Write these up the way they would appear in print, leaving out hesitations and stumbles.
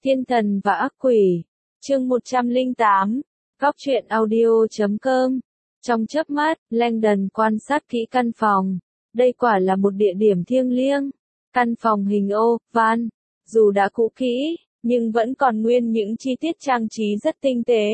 Thiên thần và ác quỷ. Chương 108. Góc truyện audio.com. Trong chớp mắt, Langdon quan sát kỹ căn phòng. Đây quả là một địa điểm thiêng liêng. Căn phòng hình oval, dù đã cũ kỹ, nhưng vẫn còn nguyên những chi tiết trang trí rất tinh tế.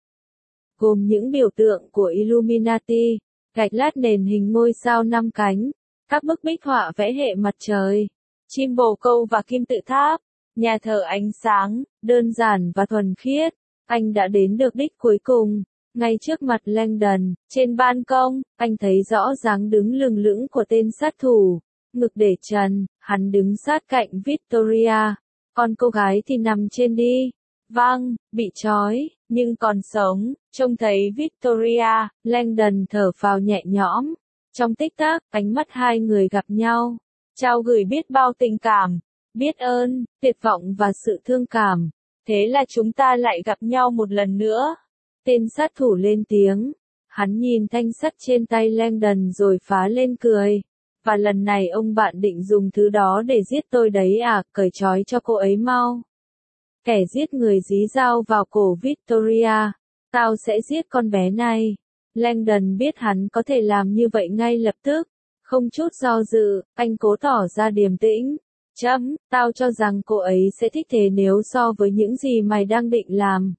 Gồm những biểu tượng của Illuminati, gạch lát nền hình ngôi sao 5 cánh, các bức bích họa vẽ hệ mặt trời, chim bồ câu và kim tự tháp, nhà thờ ánh sáng, đơn giản và thuần khiết. Anh đã đến được đích cuối cùng. Ngay trước mặt Langdon, trên ban công, anh thấy rõ dáng đứng lừng lững của tên sát thủ. Ngực để trần, hắn đứng sát cạnh Victoria. Còn cô gái thì nằm trên đi. Vâng, bị trói, nhưng còn sống. Trông thấy Victoria, Langdon thở phào nhẹ nhõm. Trong tích tắc, ánh mắt hai người gặp nhau. Trao gửi biết bao tình cảm, biết ơn, tuyệt vọng và sự thương cảm. Thế là chúng ta lại gặp nhau một lần nữa. Tên sát thủ lên tiếng. Hắn nhìn thanh sắt trên tay Langdon rồi phá lên cười. Và lần này ông bạn định dùng thứ đó để giết tôi đấy à, cởi trói cho cô ấy mau. Kẻ giết người dí dao vào cổ Victoria. Tao sẽ giết con bé này. Langdon biết hắn có thể làm như vậy ngay lập tức. Không chút do dự, anh cố tỏ ra điềm tĩnh. Tao cho rằng cô ấy sẽ thích thế nếu so với những gì mày đang định làm.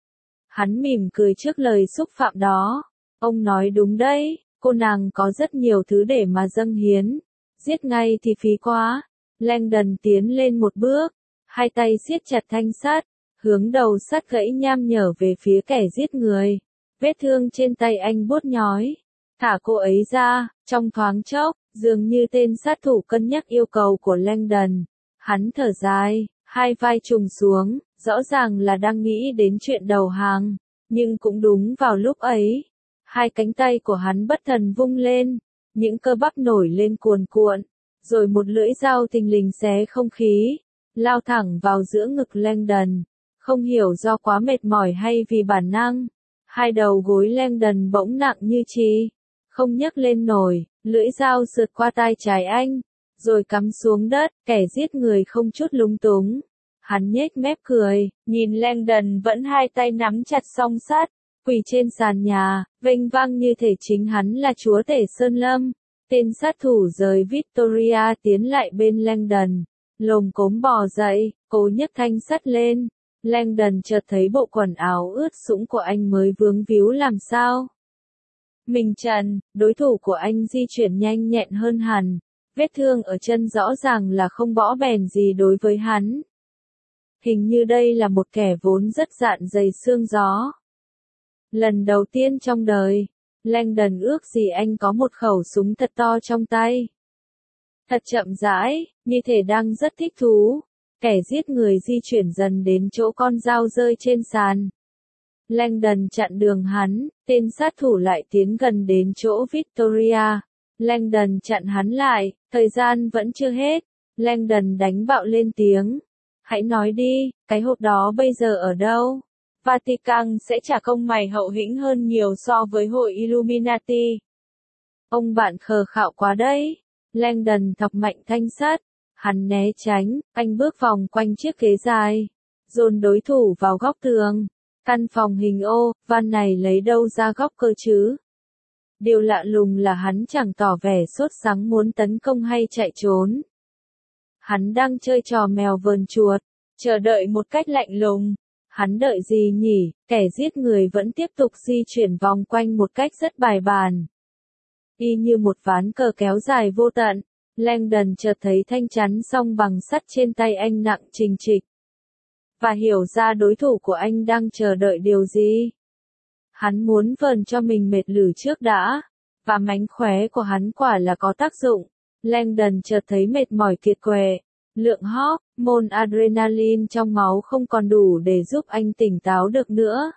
Hắn mỉm cười trước lời xúc phạm đó. Ông nói đúng đấy, cô nàng có rất nhiều thứ để mà dâng hiến. Giết ngay thì phí quá. Langdon tiến lên một bước, hai tay siết chặt thanh sắt, hướng đầu sắt gãy nham nhở về phía kẻ giết người. Vết thương trên tay anh buốt nhói. Thả cô ấy ra. Trong thoáng chốc, dường như tên sát thủ cân nhắc yêu cầu của Langdon. Hắn thở dài, hai vai trùng xuống, rõ ràng là đang nghĩ đến chuyện đầu hàng. Nhưng cũng đúng vào lúc ấy, hai cánh tay của hắn bất thần vung lên, những cơ bắp nổi lên cuồn cuộn, rồi một lưỡi dao thình lình xé không khí, lao thẳng vào giữa ngực Langdon. Không hiểu do quá mệt mỏi hay vì bản năng, hai đầu gối Langdon bỗng nặng như chì, không nhấc lên nổi. Lưỡi dao sượt qua tai trái anh, rồi cắm xuống đất. Kẻ giết người không chút lúng túng. Hắn nhếch mép cười, nhìn Langdon vẫn hai tay nắm chặt song sắt, quỳ trên sàn nhà, vênh vang như thể chính hắn là chúa tể sơn lâm. Tên sát thủ rời Victoria tiến lại bên Langdon, lồm cốm bò dậy, cố nhấc thanh sắt lên. Langdon chợt thấy bộ quần áo ướt sũng của anh mới vướng víu làm sao. Mình trần, đối thủ của anh di chuyển nhanh nhẹn hơn hẳn. Vết thương ở chân rõ ràng là không bõ bèn gì đối với hắn. Hình như đây là một kẻ vốn rất dạn dày xương gió. Lần đầu tiên trong đời, Langdon ước gì anh có một khẩu súng thật to trong tay. Thật chậm rãi, như thể đang rất thích thú. Kẻ giết người di chuyển dần đến chỗ con dao rơi trên sàn. Langdon chặn đường hắn, tên sát thủ lại tiến gần đến chỗ Victoria. Langdon chặn hắn lại, thời gian vẫn chưa hết. Langdon đánh bạo lên tiếng. Hãy nói đi, cái hộp đó bây giờ ở đâu? Vatican sẽ trả công mày hậu hĩnh hơn nhiều so với hội Illuminati. Ông bạn khờ khạo quá đấy. Langdon thọc mạnh thanh sắt. Hắn né tránh, anh bước vòng quanh chiếc ghế dài, dồn đối thủ vào góc tường. Căn phòng hình oval này lấy đâu ra góc cơ chứ? Điều lạ lùng là hắn chẳng tỏ vẻ sốt sắng muốn tấn công hay chạy trốn. Hắn đang chơi trò mèo vờn chuột, chờ đợi một cách lạnh lùng. Hắn đợi gì nhỉ? Kẻ giết người vẫn tiếp tục di chuyển vòng quanh một cách rất bài bản. Y như một ván cờ kéo dài vô tận, Langdon chợt thấy thanh chắn song bằng sắt trên tay anh nặng trịch trịch. Và hiểu ra đối thủ của anh đang chờ đợi điều gì. Hắn muốn vờn cho mình mệt lử trước đã, và mánh khóe của hắn quả là có tác dụng. Langdon chợt thấy mệt mỏi kiệt quệ, lượng hormone adrenaline trong máu không còn đủ để giúp anh tỉnh táo được nữa.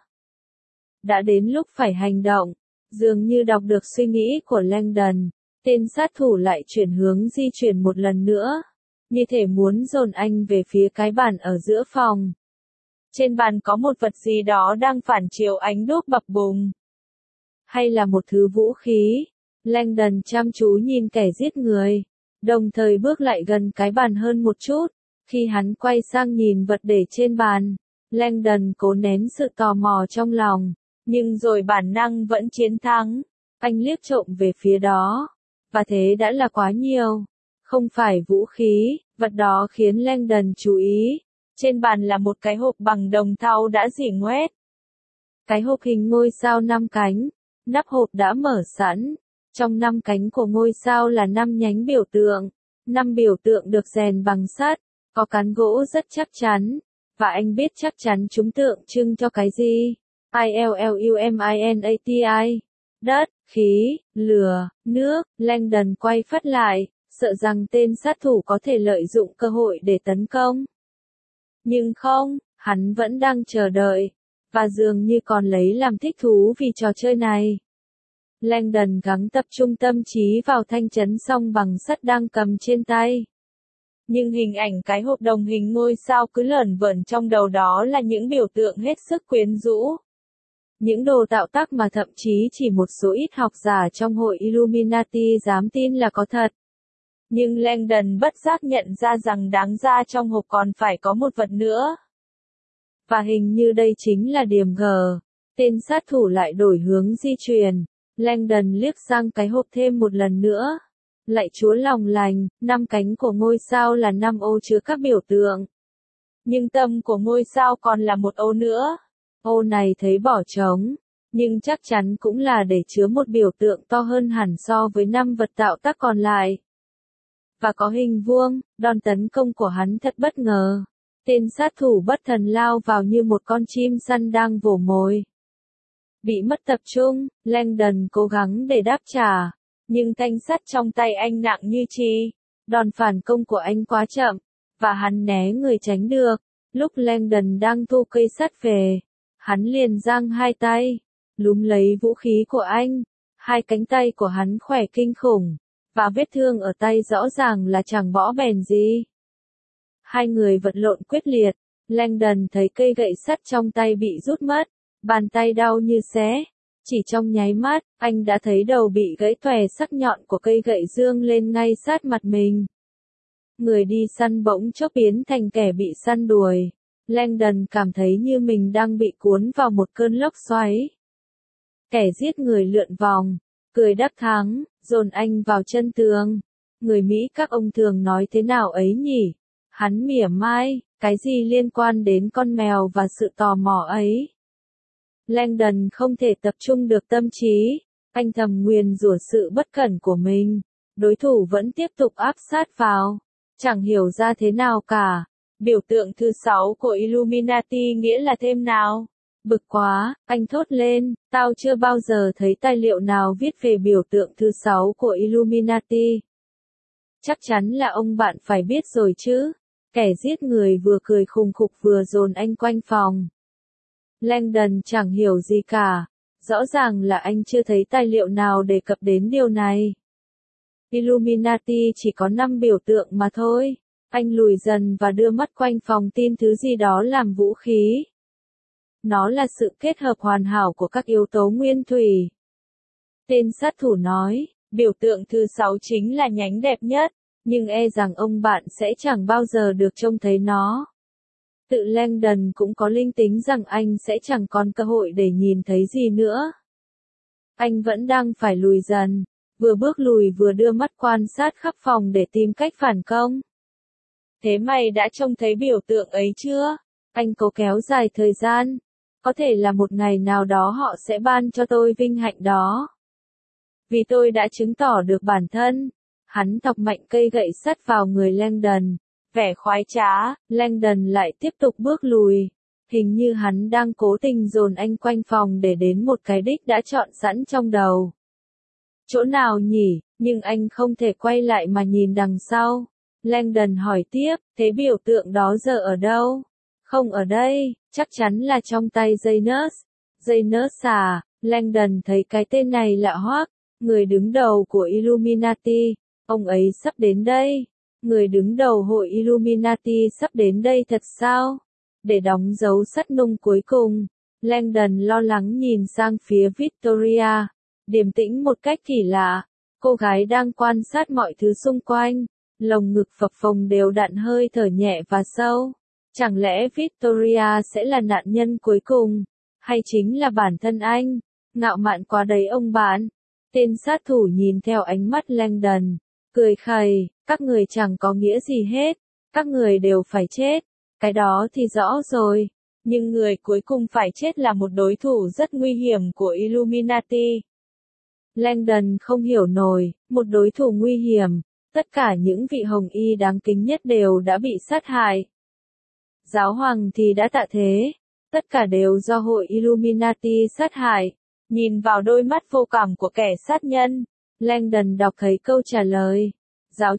Đã đến lúc phải hành động, dường như đọc được suy nghĩ của Langdon, tên sát thủ lại chuyển hướng di chuyển một lần nữa, như thể muốn dồn anh về phía cái bàn ở giữa phòng. Trên bàn có một vật gì đó đang phản chiếu ánh đuốc bập bùng. Hay là một thứ vũ khí? Langdon chăm chú nhìn kẻ giết người, đồng thời bước lại gần cái bàn hơn một chút. Khi hắn quay sang nhìn vật để trên bàn, Langdon cố nén sự tò mò trong lòng, nhưng rồi bản năng vẫn chiến thắng. Anh liếc trộm về phía đó, và thế đã là quá nhiều. Không phải vũ khí, vật đó khiến Langdon chú ý. Trên bàn là một cái hộp bằng đồng thau đã rỉ ngoét. Cái hộp hình ngôi sao 5 cánh, nắp hộp đã mở sẵn. Trong 5 cánh của ngôi sao là 5 nhánh biểu tượng. 5 biểu tượng được rèn bằng sắt, có cán gỗ rất chắc chắn, và anh biết chắc chắn chúng tượng trưng cho cái gì. ILLUMINATI. Đất, khí, lửa, nước. Langdon quay phắt lại, sợ rằng tên sát thủ có thể lợi dụng cơ hội để tấn công. Nhưng không, hắn vẫn đang chờ đợi, và dường như còn lấy làm thích thú vì trò chơi này. Langdon gắng tập trung tâm trí vào thanh chấn song bằng sắt đang cầm trên tay. Nhưng hình ảnh cái hộp đồng hình ngôi sao cứ lởn vởn trong đầu đó là những biểu tượng hết sức quyến rũ. Những đồ tạo tác mà thậm chí chỉ một số ít học giả trong hội Illuminati dám tin là có thật. Nhưng Langdon bất giác nhận ra rằng đáng ra trong hộp còn phải có một vật nữa. Và hình như đây chính là điểm G. Tên sát thủ lại đổi hướng di chuyển. Langdon liếc sang cái hộp thêm một lần nữa. Lạy Chúa lòng lành, 5 cánh của ngôi sao là 5 ô chứa các biểu tượng. Nhưng tâm của ngôi sao còn là một ô nữa. Ô này thấy bỏ trống, nhưng chắc chắn cũng là để chứa một biểu tượng to hơn hẳn so với 5 vật tạo tác còn lại. Và có hình vuông. Đòn tấn công của hắn thật bất ngờ. Tên sát thủ bất thần lao vào như một con chim săn đang vồ mồi. Bị mất tập trung, Langdon cố gắng để đáp trả, nhưng thanh sắt trong tay anh nặng như chì. Đòn phản công của anh quá chậm, và hắn né người tránh được. Lúc Langdon đang thu cây sắt về, hắn liền giang hai tay, túm lấy vũ khí của anh. Hai cánh tay của hắn khỏe kinh khủng, và vết thương ở tay rõ ràng là chẳng bõ bèn gì. Hai người vật lộn quyết liệt. Langdon thấy cây gậy sắt trong tay bị rút mất, bàn tay đau như xé. Chỉ trong nháy mắt, anh đã thấy đầu bị gãy tòe, sắc nhọn của cây gậy dương lên ngay sát mặt mình. Người đi săn bỗng chốc biến thành kẻ bị săn đuổi. Langdon cảm thấy như mình đang bị cuốn vào một cơn lốc xoáy. Kẻ giết người lượn vòng, cười đắc thắng, dồn anh vào chân tường. Người Mỹ các ông thường nói thế nào ấy nhỉ? Hắn mỉa mai, cái gì liên quan đến con mèo và sự tò mò ấy? Langdon không thể tập trung được tâm trí. Anh thầm nguyền rủa sự bất cẩn của mình. Đối thủ vẫn tiếp tục áp sát vào. Chẳng hiểu ra thế nào cả. Biểu tượng thứ 6 của Illuminati nghĩa là thêm nào? Bực quá, anh thốt lên, tao chưa bao giờ thấy tài liệu nào viết về biểu tượng thứ 6 của Illuminati. Chắc chắn là ông bạn phải biết rồi chứ. Kẻ giết người vừa cười khùng khục vừa dồn anh quanh phòng. Langdon chẳng hiểu gì cả. Rõ ràng là anh chưa thấy tài liệu nào đề cập đến điều này. Illuminati chỉ có 5 biểu tượng mà thôi. Anh lùi dần và đưa mắt quanh phòng tin thứ gì đó làm vũ khí. Nó là sự kết hợp hoàn hảo của các yếu tố nguyên thủy. Tên sát thủ nói, biểu tượng thứ 6 chính là nhánh đẹp nhất, nhưng e rằng ông bạn sẽ chẳng bao giờ được trông thấy nó. Tự Langdon cũng có linh tính rằng anh sẽ chẳng còn cơ hội để nhìn thấy gì nữa. Anh vẫn đang phải lùi dần, vừa bước lùi vừa đưa mắt quan sát khắp phòng để tìm cách phản công. Thế mày đã trông thấy biểu tượng ấy chưa? Anh cố kéo dài thời gian. Có thể là một ngày nào đó họ sẽ ban cho tôi vinh hạnh đó. Vì tôi đã chứng tỏ được bản thân. Hắn thọc mạnh cây gậy sắt vào người Langdon. Vẻ khoái trá, Langdon lại tiếp tục bước lùi. Hình như hắn đang cố tình dồn anh quanh phòng để đến một cái đích đã chọn sẵn trong đầu. Chỗ nào nhỉ? Nhưng anh không thể quay lại mà nhìn đằng sau. Langdon hỏi tiếp, thế biểu tượng đó giờ ở đâu? Không ở đây, chắc chắn là trong tay Janus. Janus à? Langdon thấy cái tên này lạ hoắc. Người đứng đầu của Illuminati. Ông ấy sắp đến đây. Người đứng đầu hội Illuminati sắp đến đây thật sao? Để đóng dấu sắt nung cuối cùng, Langdon lo lắng nhìn sang phía Victoria, điềm tĩnh một cách kỳ lạ. Cô gái đang quan sát mọi thứ xung quanh, lồng ngực phập phồng đều đặn hơi thở nhẹ và sâu. Chẳng lẽ Victoria sẽ là nạn nhân cuối cùng? Hay chính là bản thân anh? Ngạo mạn quá đấy ông bạn. Tên sát thủ nhìn theo ánh mắt Langdon, cười khẩy, các người chẳng có nghĩa gì hết. Các người đều phải chết. Cái đó thì rõ rồi. Nhưng người cuối cùng phải chết là một đối thủ rất nguy hiểm của Illuminati. Langdon không hiểu nổi, một đối thủ nguy hiểm. Tất cả những vị hồng y đáng kính nhất đều đã bị sát hại. Giáo hoàng thì đã tạ thế. Tất cả đều do hội Illuminati sát hại. Nhìn vào đôi mắt vô cảm của kẻ sát nhân, Langdon đọc thấy câu trả lời. Giáo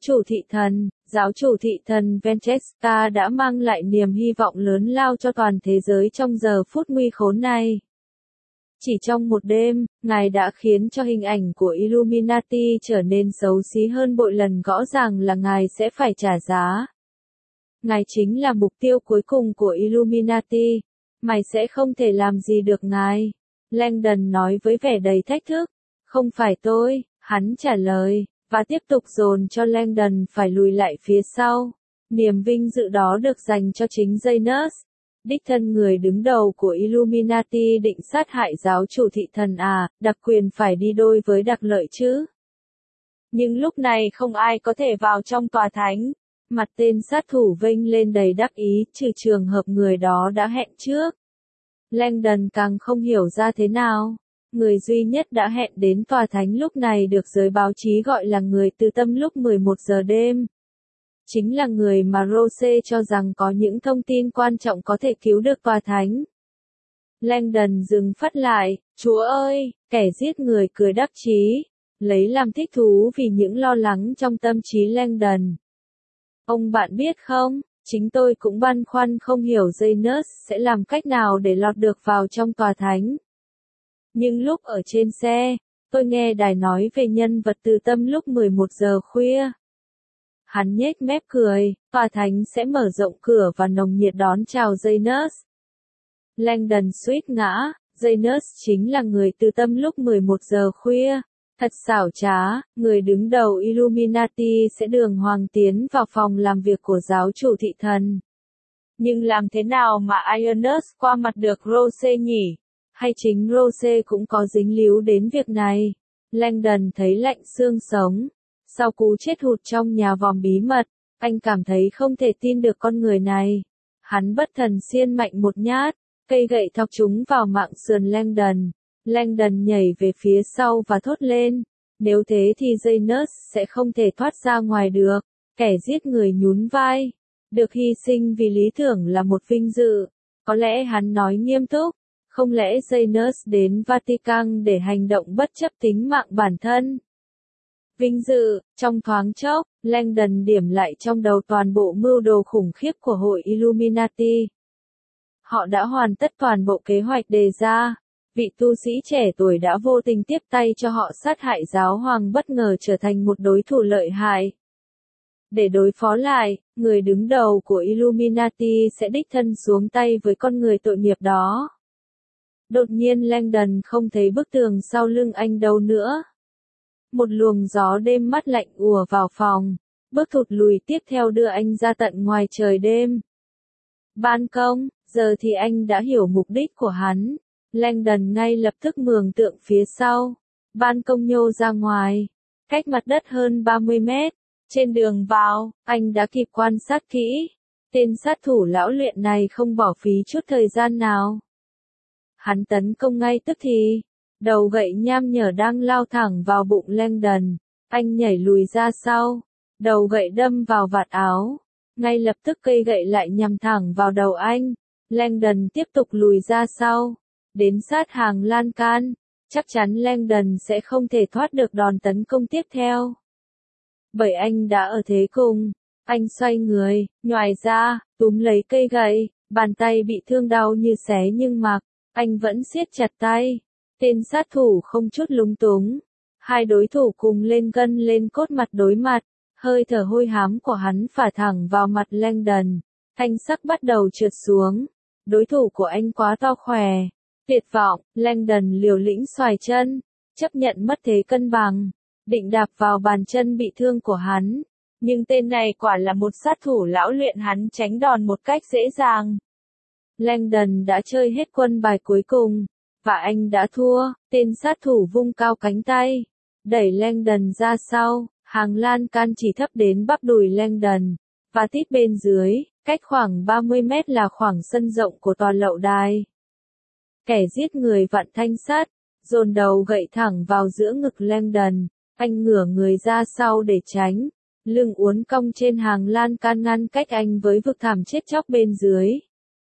chủ thị thần Francesca đã mang lại niềm hy vọng lớn lao cho toàn thế giới trong giờ phút nguy khốn này. Chỉ trong một đêm, ngài đã khiến cho hình ảnh của Illuminati trở nên xấu xí hơn bội lần, rõ ràng là ngài sẽ phải trả giá. Ngài chính là mục tiêu cuối cùng của Illuminati. Mày sẽ không thể làm gì được ngài. Langdon nói với vẻ đầy thách thức. Không phải tôi, hắn trả lời, và tiếp tục dồn cho Langdon phải lùi lại phía sau. Niềm vinh dự đó được dành cho chính Janus. Đích thân người đứng đầu của Illuminati định sát hại giáo chủ thị thần à, đặc quyền phải đi đôi với đặc lợi chứ. Nhưng lúc này không ai có thể vào trong tòa thánh. Mặt tên sát thủ vênh lên đầy đắc ý, trừ trường hợp người đó đã hẹn trước. Langdon càng không hiểu ra thế nào. Người duy nhất đã hẹn đến tòa thánh lúc này được giới báo chí gọi là người từ tâm lúc 11 giờ đêm. Chính là người mà Rose cho rằng có những thông tin quan trọng có thể cứu được tòa thánh. Langdon dừng phát lại, Chúa ơi, kẻ giết người cười đắc chí, lấy làm thích thú vì những lo lắng trong tâm trí Langdon. Ông bạn biết không, chính tôi cũng băn khoăn không hiểu Janus sẽ làm cách nào để lọt được vào trong tòa thánh. Nhưng lúc ở trên xe, tôi nghe đài nói về nhân vật từ tâm lúc 11 giờ khuya. Hắn nhếch mép cười, tòa thánh sẽ mở rộng cửa và nồng nhiệt đón chào Janus. Langdon suýt ngã, Janus chính là người từ tâm lúc 11 giờ khuya. Thật xảo trá, người đứng đầu Illuminati sẽ đường hoàng tiến vào phòng làm việc của giáo chủ thị thần. Nhưng làm thế nào mà Janus qua mặt được Rose nhỉ? Hay chính Rose cũng có dính líu đến việc này? Langdon thấy lạnh xương sống. Sau cú chết hụt trong nhà vòm bí mật, anh cảm thấy không thể tin được con người này. Hắn bất thần xiên mạnh một nhát, cây gậy thọc trúng vào mạng sườn Langdon. Langdon nhảy về phía sau và thốt lên. Nếu thế thì Janus sẽ không thể thoát ra ngoài được. Kẻ giết người nhún vai. Được hy sinh vì lý tưởng là một vinh dự. Có lẽ hắn nói nghiêm túc. Không lẽ Janus đến Vatican để hành động bất chấp tính mạng bản thân? Vinh dự, trong thoáng chốc, Langdon điểm lại trong đầu toàn bộ mưu đồ khủng khiếp của hội Illuminati. Họ đã hoàn tất toàn bộ kế hoạch đề ra. Vị tu sĩ trẻ tuổi đã vô tình tiếp tay cho họ sát hại giáo hoàng, bất ngờ trở thành một đối thủ lợi hại. Để đối phó lại, người đứng đầu của Illuminati sẽ đích thân xuống tay với con người tội nghiệp đó. Đột nhiên Langdon không thấy bức tường sau lưng anh đâu nữa. Một luồng gió đêm mát lạnh ùa vào phòng. Bước thụt lùi tiếp theo đưa anh ra tận ngoài trời đêm. Ban công, giờ thì anh đã hiểu mục đích của hắn. Langdon ngay lập tức mường tượng phía sau. Ban công nhô ra ngoài, cách mặt đất hơn 30 mét. Trên đường vào, anh đã kịp quan sát kỹ. Tên sát thủ lão luyện này không bỏ phí chút thời gian nào. Hắn tấn công ngay tức thì. Đầu gậy nham nhở đang lao thẳng vào bụng Langdon. Anh nhảy lùi ra sau. Đầu gậy đâm vào vạt áo. Ngay lập tức cây gậy lại nhằm thẳng vào đầu anh. Langdon tiếp tục lùi ra sau. Đến sát hàng lan can. Chắc chắn Langdon sẽ không thể thoát được đòn tấn công tiếp theo. Bởi anh đã ở thế cùng. Anh xoay người, nhoài ra, túm lấy cây gậy. Bàn tay bị thương đau như xé nhưng mặc. Anh vẫn siết chặt tay. Tên sát thủ không chút lúng túng. Hai đối thủ cùng lên gân lên cốt mặt đối mặt. Hơi thở hôi hám của hắn phả thẳng vào mặt Langdon. Thanh sắc bắt đầu trượt xuống. Đối thủ của anh quá to khỏe. Tuyệt vọng, Langdon liều lĩnh xoài chân. Chấp nhận mất thế cân bằng. Định đạp vào bàn chân bị thương của hắn. Nhưng tên này quả là một sát thủ lão luyện, hắn tránh đòn một cách dễ dàng. Langdon đã chơi hết quân bài cuối cùng, và anh đã thua. Tên sát thủ vung cao cánh tay, đẩy Langdon ra sau, hàng lan can chỉ thấp đến bắp đùi Langdon, và tít bên dưới, cách khoảng 30 mét là khoảng sân rộng của tòa lậu đài. Kẻ giết người vặn thanh sắt, dồn đầu gậy thẳng vào giữa ngực Langdon, anh ngửa người ra sau để tránh, lưng uốn cong trên hàng lan can ngăn cách anh với vực thẳm chết chóc bên dưới.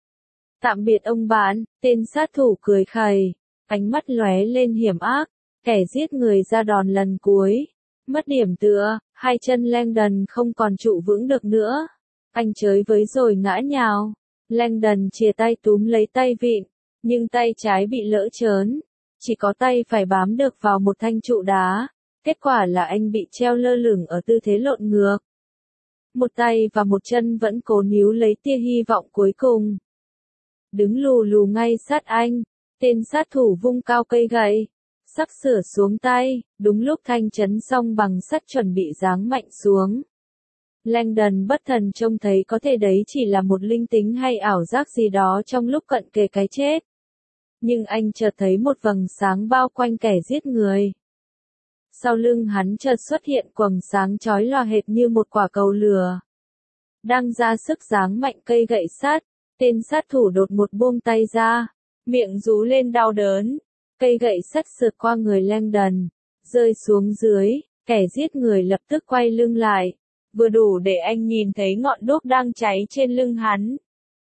Tạm biệt ông bạn, tên sát thủ cười khẩy, ánh mắt lóe lên hiểm ác, kẻ giết người ra đòn lần cuối. Mất điểm tựa, hai chân Langdon không còn trụ vững được nữa. Anh chới với rồi ngã nhào. Langdon chìa tay túm lấy tay vịn, nhưng tay trái bị lỡ trớn. Chỉ có tay phải bám được vào một thanh trụ đá. Kết quả là anh bị treo lơ lửng ở tư thế lộn ngược. Một tay và một chân vẫn cố níu lấy tia hy vọng cuối cùng. Đứng lù lù ngay sát anh, tên sát thủ vung cao cây gậy, sắp sửa xuống tay, đúng lúc thanh chấn xong bằng sắt chuẩn bị giáng mạnh xuống. Langdon bất thần trông thấy có thể đấy chỉ là một linh tính hay ảo giác gì đó trong lúc cận kề cái chết. Nhưng anh chợt thấy một vầng sáng bao quanh kẻ giết người. Sau lưng hắn chợt xuất hiện quầng sáng chói lòa hệt như một quả cầu lửa. Đang ra sức giáng mạnh cây gậy sắt, tên sát thủ đột một buông tay ra, miệng rú lên đau đớn. Cây gậy sắt sượt qua người Langdon, rơi xuống dưới, kẻ giết người lập tức quay lưng lại, vừa đủ để anh nhìn thấy ngọn đuốc đang cháy trên lưng hắn.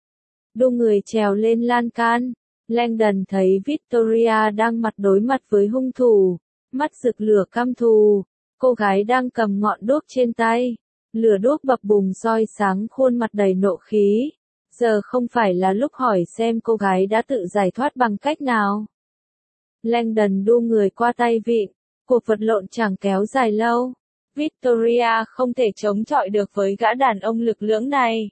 Đu người trèo lên lan can, Langdon thấy Victoria đang mặt đối mặt với hung thủ, mắt rực lửa căm thù, cô gái đang cầm ngọn đuốc trên tay, lửa đuốc bập bùng soi sáng khuôn mặt đầy nộ khí. Giờ không phải là lúc hỏi xem cô gái đã tự giải thoát bằng cách nào. Langdon đu người qua tay vịn, cuộc vật lộn chẳng kéo dài lâu. Victoria không thể chống chọi được với gã đàn ông lực lưỡng này.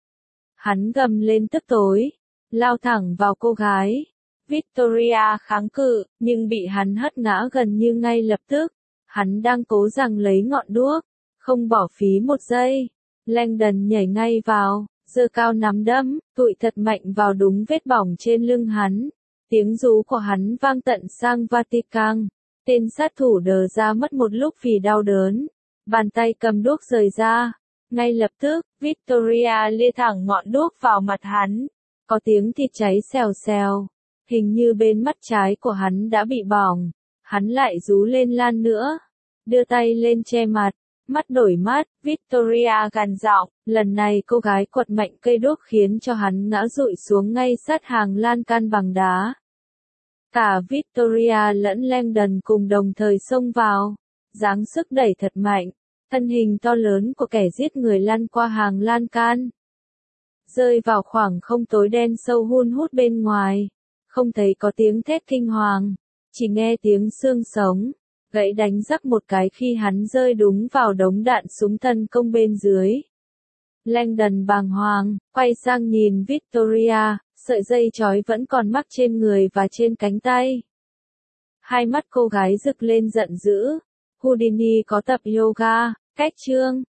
Hắn gầm lên tức tối, lao thẳng vào cô gái. Victoria kháng cự, nhưng bị hắn hất ngã gần như ngay lập tức. Hắn đang cố giằng lấy ngọn đuốc, không bỏ phí một giây. Langdon nhảy ngay vào, giơ cao nắm đấm, tụi thật mạnh vào đúng vết bỏng trên lưng hắn. Tiếng rú của hắn vang tận sang Vatican. Tên sát thủ đờ ra mất một lúc vì đau đớn. Bàn tay cầm đuốc rời ra. Ngay lập tức, Victoria lia thẳng ngọn đuốc vào mặt hắn. Có tiếng thịt cháy xèo xèo. Hình như bên mắt trái của hắn đã bị bỏng. Hắn lại rú lên lan nữa. Đưa tay lên che mặt. Mắt đổi mắt, Victoria gằn giọng, lần này cô gái quật mạnh cây đuốc khiến cho hắn ngã rụi xuống ngay sát hàng lan can bằng đá. Cả Victoria lẫn Langdon cùng đồng thời xông vào, giáng sức đẩy thật mạnh, thân hình to lớn của kẻ giết người lăn qua hàng lan can. Rơi vào khoảng không tối đen sâu hun hút bên ngoài, không thấy có tiếng thét kinh hoàng, chỉ nghe tiếng xương sống. Gãy đánh rắc một cái khi hắn rơi đúng vào đống đạn súng tấn công bên dưới. Langdon bàng hoàng, quay sang nhìn Victoria, sợi dây chói vẫn còn mắc trên người và trên cánh tay. Hai mắt cô gái rực lên giận dữ. Houdini có tập yoga, cách chương.